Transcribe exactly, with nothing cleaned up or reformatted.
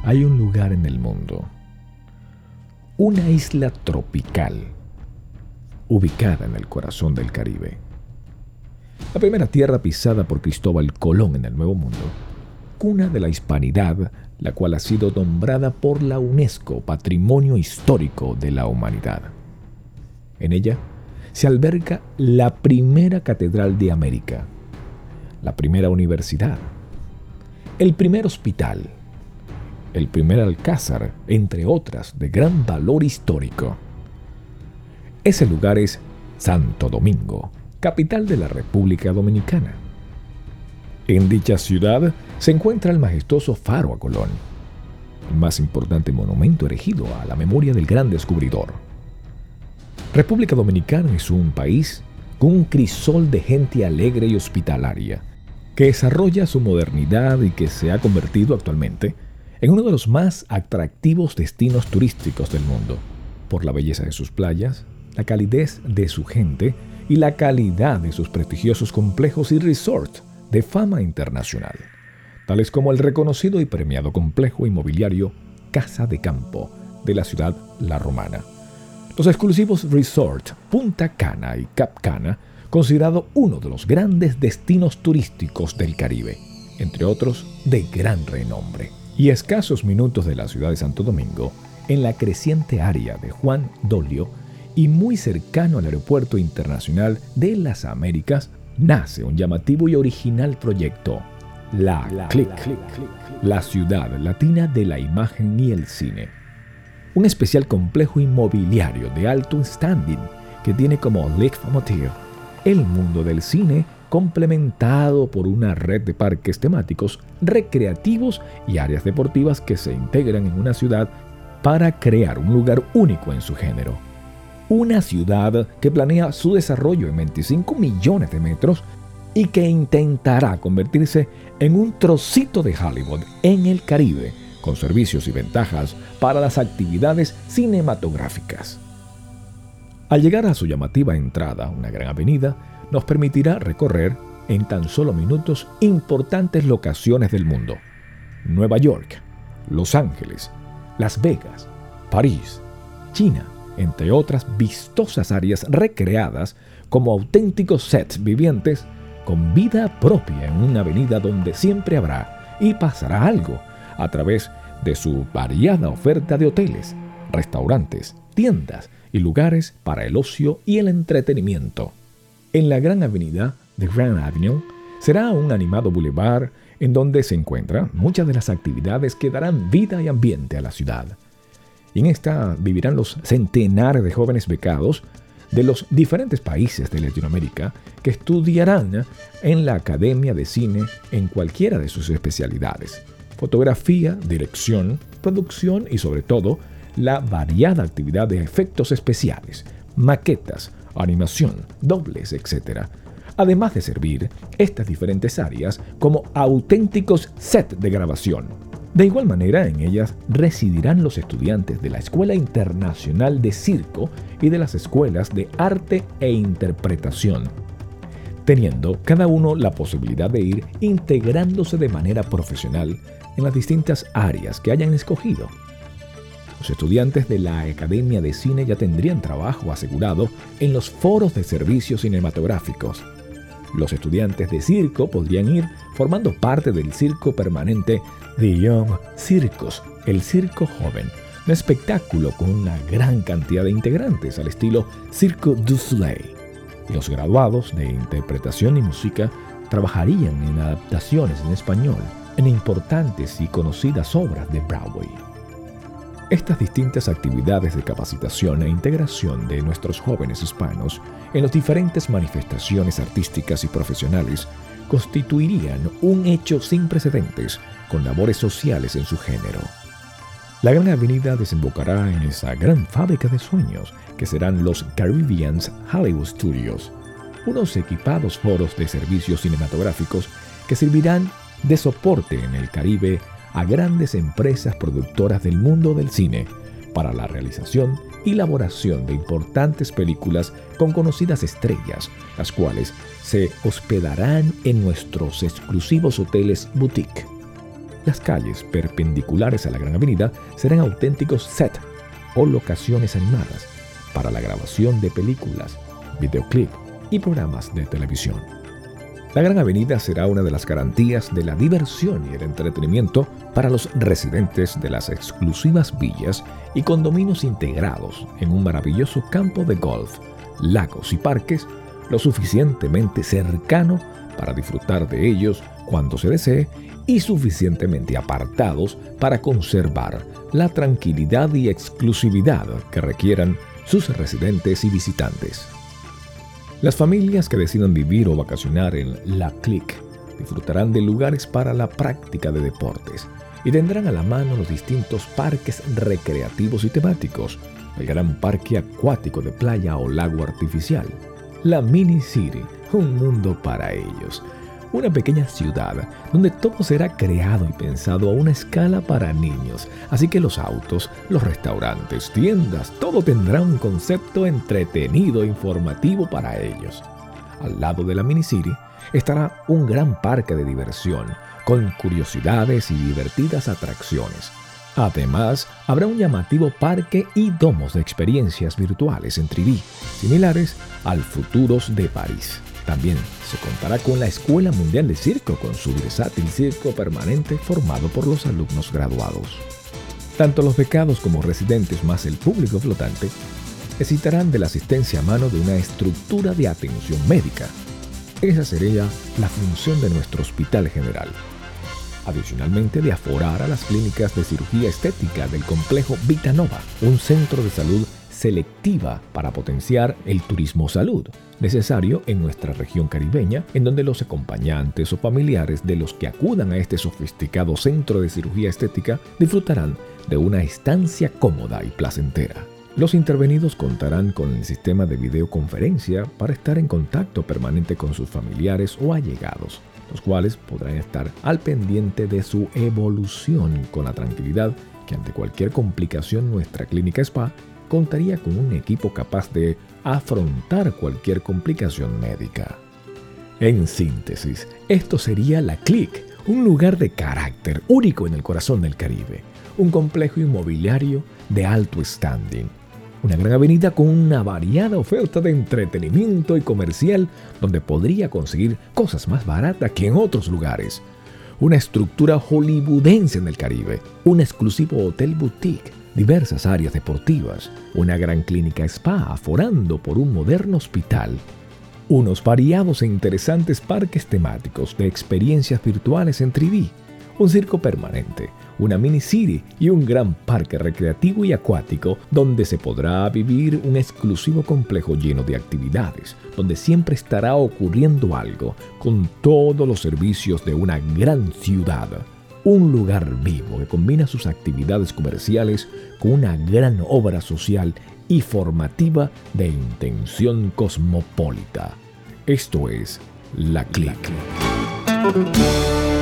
hay un lugar en el mundo, una isla tropical, ubicada en el corazón del Caribe. La primera tierra pisada por Cristóbal Colón en el Nuevo Mundo, cuna de la hispanidad, la cual ha sido nombrada por la UNESCO Patrimonio Histórico de la Humanidad. En ella se alberga la primera catedral de América, la primera universidad, el primer hospital, el primer alcázar, entre otras de gran valor histórico. Ese lugar es Santo Domingo, capital de la República Dominicana. En dicha ciudad se encuentra el majestuoso Faro a Colón, el más importante monumento erigido a la memoria del gran descubridor. República Dominicana es un país con un crisol de gente alegre y hospitalaria, que desarrolla su modernidad y que se ha convertido actualmente en uno de los más atractivos destinos turísticos del mundo, por la belleza de sus playas, la calidez de su gente y la calidad de sus prestigiosos complejos y resorts de fama internacional, tales como el reconocido y premiado complejo inmobiliario Casa de Campo de la ciudad La Romana, los exclusivos resorts Punta Cana y Cap Cana, considerado uno de los grandes destinos turísticos del Caribe, entre otros de gran renombre, y a escasos minutos de la ciudad de Santo Domingo, en la creciente área de Juan Dolio y muy cercano al Aeropuerto Internacional de las Américas, nace un llamativo y original proyecto, La Click, la ciudad latina de la imagen y el cine. Un especial complejo inmobiliario de alto standing que tiene como leitmotiv el mundo del cine, complementado por una red de parques temáticos, recreativos y áreas deportivas que se integran en una ciudad para crear un lugar único en su género. Una ciudad que planea su desarrollo en veinticinco millones de metros y que intentará convertirse en un trocito de Hollywood en el Caribe, con servicios y ventajas para las actividades cinematográficas. Al llegar a su llamativa entrada, una gran avenida nos permitirá recorrer en tan solo minutos importantes locaciones del mundo: Nueva York, Los Ángeles, Las Vegas, París, China, entre otras vistosas áreas recreadas como auténticos sets vivientes con vida propia en una avenida donde siempre habrá y pasará algo a través de su variada oferta de hoteles, restaurantes, tiendas y lugares para el ocio y el entretenimiento. En la gran avenida de Grand Avenue será un animado boulevard en donde se encuentran muchas de las actividades que darán vida y ambiente a la ciudad. Y en esta vivirán los centenares de jóvenes becados de los diferentes países de Latinoamérica que estudiarán en la Academia de Cine en cualquiera de sus especialidades: fotografía, dirección, producción y sobre todo la variada actividad de efectos especiales, maquetas, animación, dobles, etcétera. Además de servir estas diferentes áreas como auténticos sets de grabación. De igual manera, en ellas residirán los estudiantes de la Escuela Internacional de Circo y de las Escuelas de Arte e Interpretación, teniendo cada uno la posibilidad de ir integrándose de manera profesional en las distintas áreas que hayan escogido. Los estudiantes de la Academia de Cine ya tendrían trabajo asegurado en los foros de servicios cinematográficos. Los estudiantes de circo podrían ir formando parte del circo permanente The Young Circus, el circo joven, un espectáculo con una gran cantidad de integrantes al estilo Cirque du Soleil. Los graduados de interpretación y música trabajarían en adaptaciones en español en importantes y conocidas obras de Broadway. Estas distintas actividades de capacitación e integración de nuestros jóvenes hispanos en las diferentes manifestaciones artísticas y profesionales constituirían un hecho sin precedentes con labores sociales en su género. La gran avenida desembocará en esa gran fábrica de sueños que serán los Caribbean's Hollywood Studios, unos equipados foros de servicios cinematográficos que servirán de soporte en el Caribe a grandes empresas productoras del mundo del cine para la realización y elaboración de importantes películas con conocidas estrellas, las cuales se hospedarán en nuestros exclusivos hoteles boutique. Las calles perpendiculares a la Gran Avenida serán auténticos sets o locaciones animadas para la grabación de películas, videoclip y programas de televisión. La Gran Avenida será una de las garantías de la diversión y el entretenimiento para los residentes de las exclusivas villas y condominios integrados en un maravilloso campo de golf, lagos y parques lo suficientemente cercano para disfrutar de ellos cuando se desee y suficientemente apartados para conservar la tranquilidad y exclusividad que requieran sus residentes y visitantes. Las familias que decidan vivir o vacacionar en La Clique disfrutarán de lugares para la práctica de deportes y tendrán a la mano los distintos parques recreativos y temáticos, el gran parque acuático de playa o lago artificial, la Mini City, un mundo para ellos, una pequeña ciudad donde todo será creado y pensado a una escala para niños, así que los autos, los restaurantes, tiendas, todo tendrá un concepto entretenido e informativo para ellos. Al lado de la Mini City estará un gran parque de diversión, con curiosidades y divertidas atracciones. Además, habrá un llamativo parque y domos de experiencias virtuales en tres D, similares al Futuros de París. También se contará con la Escuela Mundial de Circo, con su versátil circo permanente formado por los alumnos graduados. Tanto los becados como residentes más el público flotante necesitarán de la asistencia a mano de una estructura de atención médica. Esa sería la función de nuestro hospital general. Adicionalmente, de aforar a las clínicas de cirugía estética del complejo Vitanova, un centro de salud selectiva para potenciar el turismo salud, necesario en nuestra región caribeña, en donde los acompañantes o familiares de los que acudan a este sofisticado centro de cirugía estética disfrutarán de una estancia cómoda y placentera. Los intervenidos contarán con el sistema de videoconferencia para estar en contacto permanente con sus familiares o allegados, los cuales podrán estar al pendiente de su evolución con la tranquilidad que ante cualquier complicación nuestra clínica spa contaría con un equipo capaz de afrontar cualquier complicación médica. En síntesis, esto sería La Clique, un lugar de carácter único en el corazón del Caribe, un complejo inmobiliario de alto standing, una gran avenida con una variada oferta de entretenimiento y comercial donde podría conseguir cosas más baratas que en otros lugares, una estructura hollywoodense en el Caribe, un exclusivo hotel boutique, diversas áreas deportivas, una gran clínica spa aforando por un moderno hospital, unos variados e interesantes parques temáticos de experiencias virtuales en tres D, un circo permanente, una mini city y un gran parque recreativo y acuático donde se podrá vivir un exclusivo complejo lleno de actividades, donde siempre estará ocurriendo algo, con todos los servicios de una gran ciudad. Un lugar vivo que combina sus actividades comerciales con una gran obra social y formativa de intención cosmopolita. Esto es La Clique.